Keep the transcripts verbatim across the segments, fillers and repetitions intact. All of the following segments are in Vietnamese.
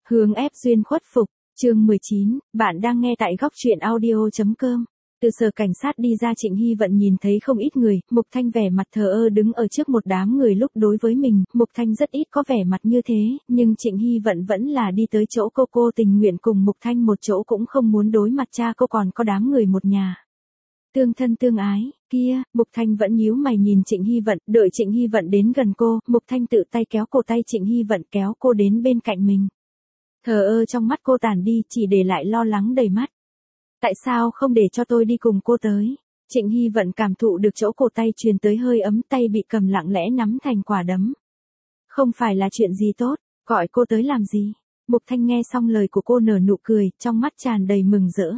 Hướng ép duyên khuất phục, chương mười chín, bạn đang nghe tại góc truyện audio.com. Từ sở cảnh sát đi ra Trịnh Hy Vận nhìn thấy không ít người, Mục Thanh vẻ mặt thờ ơ đứng ở trước một đám người lúc đối với mình, Mục Thanh rất ít có vẻ mặt như thế, nhưng Trịnh Hy Vận vẫn là đi tới chỗ cô cô tình nguyện cùng Mục Thanh một chỗ cũng không muốn đối mặt cha cô còn có đám người một nhà. Tương thân tương ái, kia, Mục Thanh vẫn nhíu mày nhìn Trịnh Hy Vận, đợi Trịnh Hy Vận đến gần cô, Mục Thanh tự tay kéo cổ tay Trịnh Hy Vận kéo cô đến bên cạnh mình. Thờ ơ trong mắt cô tàn đi, chỉ để lại lo lắng đầy mắt. Tại sao không để cho tôi đi cùng cô tới? Trịnh Hy Vận cảm thụ được chỗ cổ tay truyền tới hơi ấm, tay bị cầm lặng lẽ nắm thành quả đấm. Không phải là chuyện gì tốt, gọi cô tới làm gì? Mục Thanh nghe xong lời của cô nở nụ cười, trong mắt tràn đầy mừng rỡ.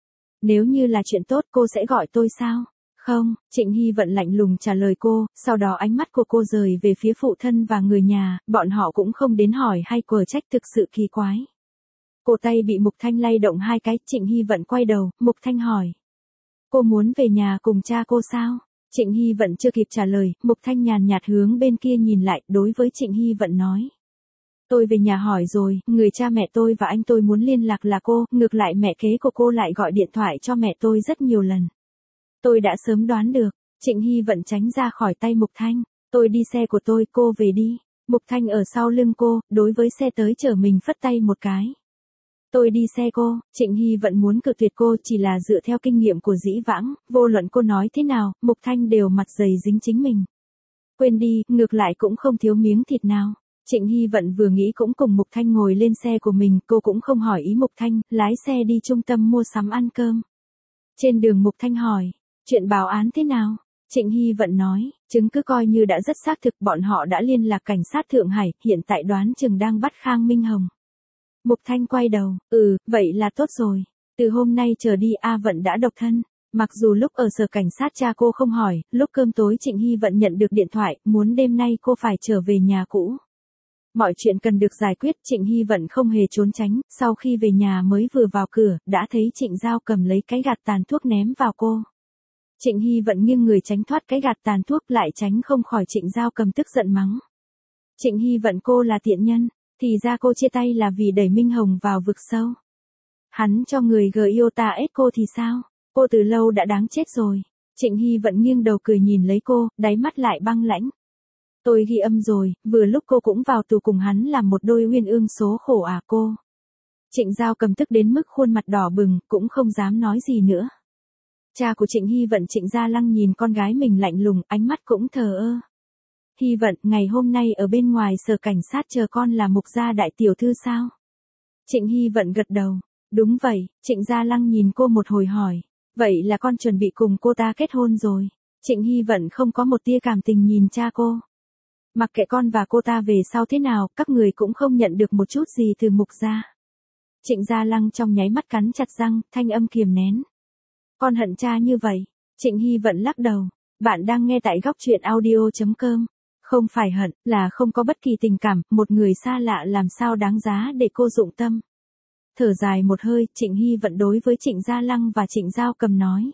Nếu như là chuyện tốt cô sẽ gọi tôi sao? Không, Trịnh Hy Vận lạnh lùng trả lời cô, sau đó ánh mắt của cô rời về phía phụ thân và người nhà, bọn họ cũng không đến hỏi hay quở trách, thực sự kỳ quái. Cổ tay bị Mục Thanh lay động hai cái, Trịnh Hy Vận quay đầu, Mục Thanh hỏi. Cô muốn về nhà cùng cha cô sao? Trịnh Hy Vận chưa kịp trả lời, Mục Thanh nhàn nhạt hướng bên kia nhìn lại, đối với Trịnh Hy Vận nói. Tôi về nhà hỏi rồi, người cha mẹ tôi và anh tôi muốn liên lạc là cô, ngược lại mẹ kế của cô lại gọi điện thoại cho mẹ tôi rất nhiều lần. Tôi đã sớm đoán được, Trịnh Hy Vận tránh ra khỏi tay Mục Thanh, tôi đi xe của tôi, cô về đi. Mục Thanh ở sau lưng cô, đối với xe tới chở mình phất tay một cái. Tôi đi xe cô, Trịnh Hy Vận muốn cự tuyệt cô chỉ là dựa theo kinh nghiệm của dĩ vãng, vô luận cô nói thế nào, Mục Thanh đều mặt dày dính chính mình. Quên đi, ngược lại cũng không thiếu miếng thịt nào. Trịnh Hy Vận vừa nghĩ cũng cùng Mục Thanh ngồi lên xe của mình, cô cũng không hỏi ý Mục Thanh, lái xe đi trung tâm mua sắm ăn cơm. Trên đường Mục Thanh hỏi, chuyện báo án thế nào? Trịnh Hy Vận nói, chứng cứ coi như đã rất xác thực, bọn họ đã liên lạc cảnh sát Thượng Hải, hiện tại đoán chừng đang bắt Khang Minh Hồng. Mục Thanh quay đầu, ừ, vậy là tốt rồi. Từ hôm nay trở đi A Vận đã độc thân. Mặc dù lúc ở sở cảnh sát cha cô không hỏi, lúc cơm tối Trịnh Hy Vận nhận được điện thoại, muốn đêm nay cô phải trở về nhà cũ. Mọi chuyện cần được giải quyết, Trịnh Hy Vận không hề trốn tránh, sau khi về nhà mới vừa vào cửa, đã thấy Trịnh Giao cầm lấy cái gạt tàn thuốc ném vào cô. Trịnh Hy Vận nghiêng người tránh thoát cái gạt tàn thuốc, lại tránh không khỏi Trịnh Giao cầm tức giận mắng. Trịnh Hy Vận, cô là tiện nhân, thì ra cô chia tay là vì đẩy Minh Hồng vào vực sâu. Hắn cho người gờ yêu ta ép cô thì sao? Cô từ lâu đã đáng chết rồi. Trịnh Hy Vận nghiêng đầu cười nhìn lấy cô, đáy mắt lại băng lãnh. Tôi ghi âm rồi, vừa lúc cô cũng vào tù cùng hắn làm một đôi uyên ương số khổ à cô. Trịnh Giao cầm tức đến mức khuôn mặt đỏ bừng, cũng không dám nói gì nữa. Cha của Trịnh Hy Vận Trịnh Gia Lăng nhìn con gái mình lạnh lùng, ánh mắt cũng thờ ơ. Hy Vận, ngày hôm nay ở bên ngoài sở cảnh sát chờ con là Mục gia đại tiểu thư sao? Trịnh Hy Vận gật đầu. Đúng vậy, Trịnh Gia Lăng nhìn cô một hồi hỏi. Vậy là con chuẩn bị cùng cô ta kết hôn rồi. Trịnh Hy Vận không có một tia cảm tình nhìn cha cô. Mặc kệ con và cô ta về sau thế nào, các người cũng không nhận được một chút gì từ Mục gia. Trịnh Gia Lăng trong nháy mắt cắn chặt răng, thanh âm kiềm nén. Con hận cha như vậy. Trịnh Hy Vận lắc đầu. Bạn đang nghe tại góc truyện audio.com. Không phải hận, là không có bất kỳ tình cảm, một người xa lạ làm sao đáng giá để cô dụng tâm. Thở dài một hơi, Trịnh Hy Vận đối với Trịnh Gia Lăng và Trịnh Giao Cầm nói.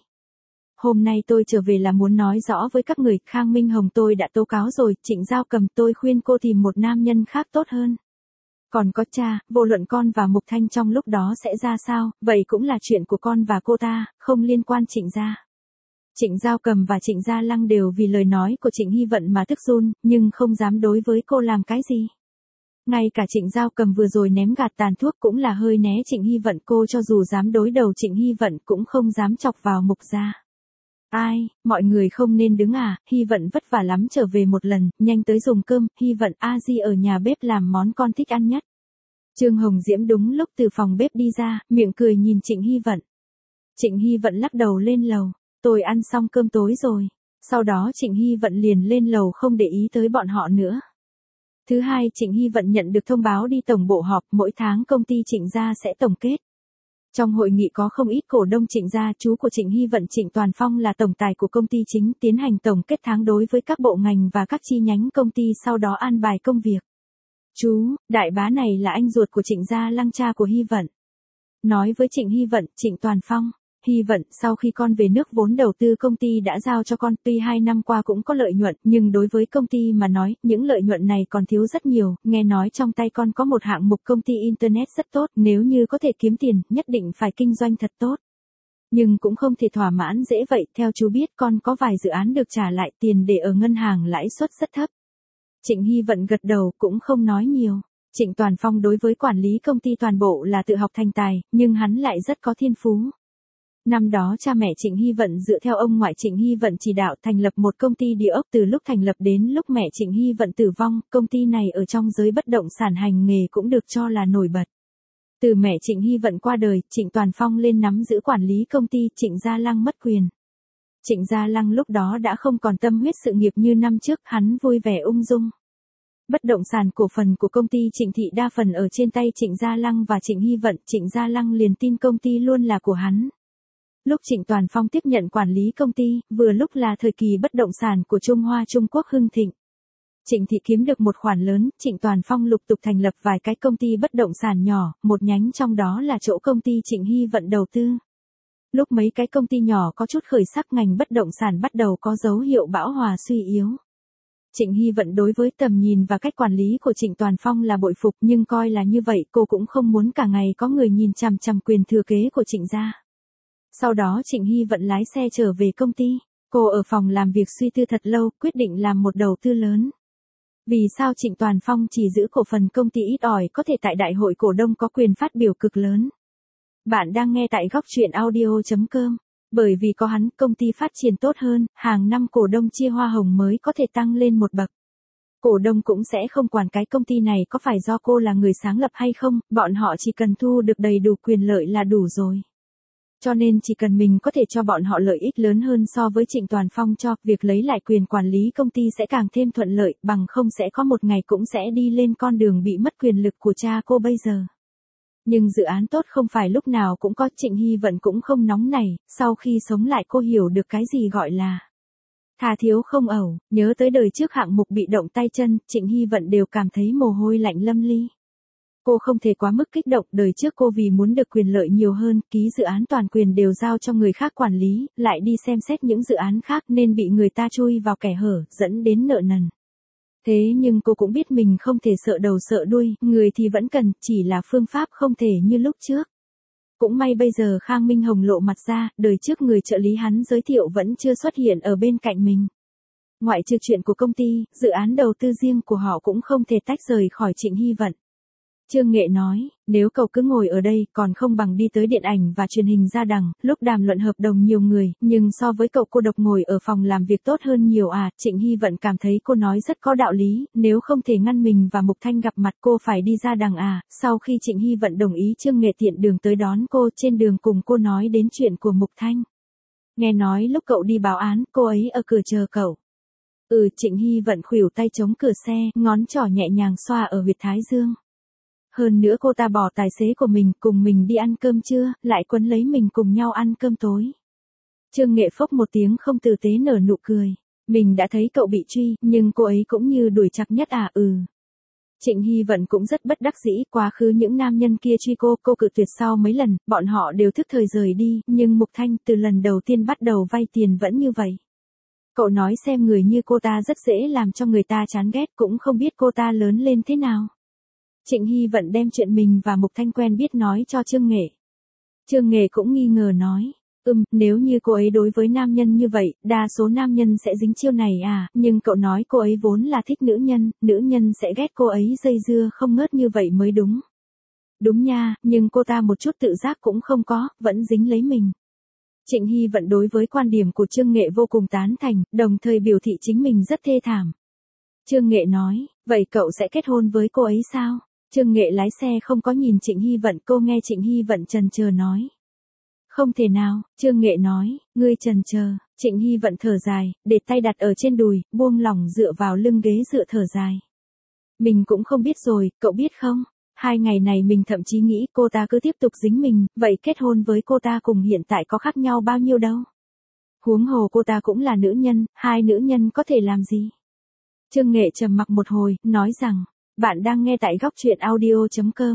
Hôm nay tôi trở về là muốn nói rõ với các người, Khang Minh Hồng tôi đã tố cáo rồi, Trịnh Giao Cầm tôi khuyên cô tìm một nam nhân khác tốt hơn. Còn có cha, vô luận con và Mục Thanh trong lúc đó sẽ ra sao, vậy cũng là chuyện của con và cô ta, không liên quan Trịnh gia. Trịnh Giao Cầm và Trịnh Gia Lăng đều vì lời nói của Trịnh Hy Vận mà tức run, nhưng không dám đối với cô làm cái gì. Ngay cả Trịnh Giao Cầm vừa rồi ném gạt tàn thuốc cũng là hơi né Trịnh Hy Vận, cô cho dù dám đối đầu Trịnh Hy Vận cũng không dám chọc vào Mục gia. Ai, mọi người không nên đứng à, Hy Vận vất vả lắm trở về một lần, nhanh tới dùng cơm, Hy Vận a di ở nhà bếp làm món con thích ăn nhất. Trương Hồng Diễm đúng lúc từ phòng bếp đi ra, miệng cười nhìn Trịnh Hy Vận. Trịnh Hy Vận lắc đầu lên lầu. Tôi ăn xong cơm tối rồi. Sau đó Trịnh Hy Vận liền lên lầu không để ý tới bọn họ nữa. Thứ hai, Trịnh Hy Vận nhận được thông báo đi tổng bộ họp, mỗi tháng công ty Trịnh gia sẽ tổng kết. Trong hội nghị có không ít cổ đông Trịnh gia, chú của Trịnh Hy Vận Trịnh Toàn Phong là tổng tài của công ty chính, tiến hành tổng kết tháng đối với các bộ ngành và các chi nhánh công ty, sau đó an bài công việc. Chú, đại bá này là anh ruột của Trịnh Gia Lăng, cha của Hy Vận. Nói với Trịnh Hy Vận, Trịnh Toàn Phong. Hy Vận, sau khi con về nước vốn đầu tư công ty đã giao cho con, tuy hai năm qua cũng có lợi nhuận, nhưng đối với công ty mà nói, những lợi nhuận này còn thiếu rất nhiều, nghe nói trong tay con có một hạng mục công ty Internet rất tốt, nếu như có thể kiếm tiền, nhất định phải kinh doanh thật tốt. Nhưng cũng không thể thỏa mãn dễ vậy, theo chú biết con có vài dự án được trả lại tiền để ở ngân hàng lãi suất rất thấp. Trịnh Hy Vận gật đầu cũng không nói nhiều. Trịnh Toàn Phong đối với quản lý công ty toàn bộ là tự học thành tài, nhưng hắn lại rất có thiên phú. Năm đó cha mẹ Trịnh Hy Vận dựa theo ông ngoại Trịnh Hy Vận chỉ đạo thành lập một công ty địa ốc, từ lúc thành lập đến lúc mẹ Trịnh Hy Vận tử vong, công ty này ở trong giới bất động sản hành nghề cũng được cho là nổi bật. Từ mẹ Trịnh Hy Vận qua đời, Trịnh Toàn Phong lên nắm giữ quản lý công ty, Trịnh Gia Lăng mất quyền. Trịnh Gia Lăng lúc đó đã không còn tâm huyết sự nghiệp như năm trước, hắn vui vẻ ung dung. Bất động sản cổ phần của công ty Trịnh Thị đa phần ở trên tay Trịnh Gia Lăng và Trịnh Hy Vận, Trịnh Gia Lăng liền tin công ty luôn là của hắn. Lúc Trịnh Toàn Phong tiếp nhận quản lý công ty, vừa lúc là thời kỳ bất động sản của Trung Hoa Trung Quốc hưng thịnh. Trịnh Thị kiếm được một khoản lớn, Trịnh Toàn Phong lục tục thành lập vài cái công ty bất động sản nhỏ, một nhánh trong đó là chỗ công ty Trịnh Hy Vận đầu tư. Lúc mấy cái công ty nhỏ có chút khởi sắc, ngành bất động sản bắt đầu có dấu hiệu bão hòa suy yếu. Trịnh Hy Vận đối với tầm nhìn và cách quản lý của Trịnh Toàn Phong là bội phục, nhưng coi là như vậy cô cũng không muốn cả ngày có người nhìn chằm chằm quyền thừa kế của Trịnh gia. Sau đó Trịnh Hy Vận lái xe trở về công ty, cô ở phòng làm việc suy tư thật lâu, quyết định làm một đầu tư lớn. Vì sao Trịnh Toàn Phong chỉ giữ cổ phần công ty ít ỏi có thể tại đại hội cổ đông có quyền phát biểu cực lớn? Bạn đang nghe tại góc truyện audio chấm com. Bởi vì có hắn, công ty phát triển tốt hơn, hàng năm cổ đông chia hoa hồng mới có thể tăng lên một bậc. Cổ đông cũng sẽ không quản cái công ty này có phải do cô là người sáng lập hay không, bọn họ chỉ cần thu được đầy đủ quyền lợi là đủ rồi. Cho nên chỉ cần mình có thể cho bọn họ lợi ích lớn hơn so với Trịnh Toàn Phong cho, việc lấy lại quyền quản lý công ty sẽ càng thêm thuận lợi, bằng không sẽ có một ngày cũng sẽ đi lên con đường bị mất quyền lực của cha cô bây giờ. Nhưng dự án tốt không phải lúc nào cũng có, Trịnh Hy Vận cũng không nóng nảy, sau khi sống lại cô hiểu được cái gì gọi là thà thiếu không ẩu, nhớ tới đời trước hạng mục bị động tay chân, Trịnh Hy Vận đều cảm thấy mồ hôi lạnh lâm ly. Cô không thể quá mức kích động, đời trước cô vì muốn được quyền lợi nhiều hơn, ký dự án toàn quyền đều giao cho người khác quản lý, lại đi xem xét những dự án khác nên bị người ta chui vào kẻ hở, dẫn đến nợ nần. Thế nhưng cô cũng biết mình không thể sợ đầu sợ đuôi, người thì vẫn cần, chỉ là phương pháp không thể như lúc trước. Cũng may bây giờ Khang Minh Hồng lộ mặt ra, đời trước người trợ lý hắn giới thiệu vẫn chưa xuất hiện ở bên cạnh mình. Ngoại trừ chuyện của công ty, dự án đầu tư riêng của họ cũng không thể tách rời khỏi Trịnh Hy Vận. Trương Nghệ nói, nếu cậu cứ ngồi ở đây còn không bằng đi tới điện ảnh và truyền hình ra đằng, lúc đàm luận hợp đồng nhiều người, nhưng so với cậu cô độc ngồi ở phòng làm việc tốt hơn nhiều à. Trịnh Hy Vận cảm thấy cô nói rất có đạo lý, nếu không thể ngăn mình và Mục Thanh gặp mặt cô phải đi ra đằng à. Sau khi Trịnh Hy Vận đồng ý, Trương Nghệ tiện đường tới đón cô, trên đường cùng cô nói đến chuyện của Mục Thanh. Nghe nói lúc cậu đi báo án, cô ấy ở cửa chờ cậu. Ừ, Trịnh Hy Vận khuỷu tay chống cửa xe, ngón trỏ nhẹ nhàng xoa ở huyệt thái dương. Hơn nữa cô ta bỏ tài xế của mình cùng mình đi ăn cơm trưa, lại quấn lấy mình cùng nhau ăn cơm tối. Trương Nghệ phốc một tiếng không tử tế nở nụ cười. Mình đã thấy cậu bị truy, nhưng cô ấy cũng như đuổi chặt nhất à. Ừ. Trịnh Hy Vận cũng rất bất đắc dĩ, quá khứ những nam nhân kia truy cô, cô cự tuyệt sau mấy lần, bọn họ đều thức thời rời đi, nhưng Mục Thanh từ lần đầu tiên bắt đầu vay tiền vẫn như vậy. Cậu nói xem, người như cô ta rất dễ làm cho người ta chán ghét, cũng không biết cô ta lớn lên thế nào. Trịnh Hy Vận đem chuyện mình và Mục Thanh quen biết nói cho Trương Nghệ. Trương Nghệ cũng nghi ngờ nói, ừm, nếu như cô ấy đối với nam nhân như vậy, đa số nam nhân sẽ dính chiêu này à, nhưng cậu nói cô ấy vốn là thích nữ nhân, nữ nhân sẽ ghét cô ấy dây dưa không ngớt như vậy mới đúng. Đúng nha, nhưng cô ta một chút tự giác cũng không có, vẫn dính lấy mình. Trịnh Hy Vận đối với quan điểm của Trương Nghệ vô cùng tán thành, đồng thời biểu thị chính mình rất thê thảm. Trương Nghệ nói, vậy cậu sẽ kết hôn với cô ấy sao? Trương Nghệ lái xe không có nhìn Trịnh Hy Vận, cô nghe Trịnh Hy Vận chần chờ nói. Không thể nào, Trương Nghệ nói, ngươi chần chờ. Trịnh Hy Vận thở dài, để tay đặt ở trên đùi, buông lỏng dựa vào lưng ghế dựa thở dài. Mình cũng không biết rồi, cậu biết không? Hai ngày này mình thậm chí nghĩ cô ta cứ tiếp tục dính mình, vậy kết hôn với cô ta cùng hiện tại có khác nhau bao nhiêu đâu. Huống hồ cô ta cũng là nữ nhân, hai nữ nhân có thể làm gì? Trương Nghệ trầm mặc một hồi, nói rằng, bạn đang nghe tại góc truyện audio chấm com.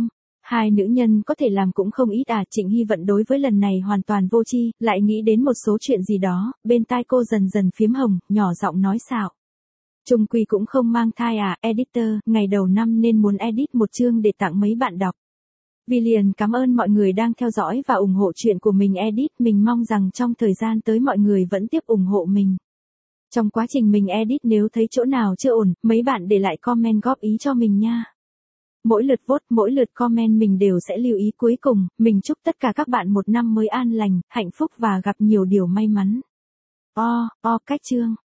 Hai nữ nhân có thể làm cũng không ít à, Trịnh Hy Vận đối với lần này hoàn toàn vô tri, lại nghĩ đến một số chuyện gì đó, bên tai cô dần dần phiếm hồng, nhỏ giọng nói xạo. Trung quy cũng không mang thai à, editor, ngày đầu năm nên muốn edit một chương để tặng mấy bạn đọc. Vì liền cảm ơn mọi người đang theo dõi và ủng hộ chuyện của mình edit, mình mong rằng trong thời gian tới mọi người vẫn tiếp ủng hộ mình. Trong quá trình mình edit nếu thấy chỗ nào chưa ổn, mấy bạn để lại comment góp ý cho mình nha. Mỗi lượt vote, mỗi lượt comment mình đều sẽ lưu ý cuối cùng, mình chúc tất cả các bạn một năm mới an lành, hạnh phúc và gặp nhiều điều may mắn. O, o cách chương.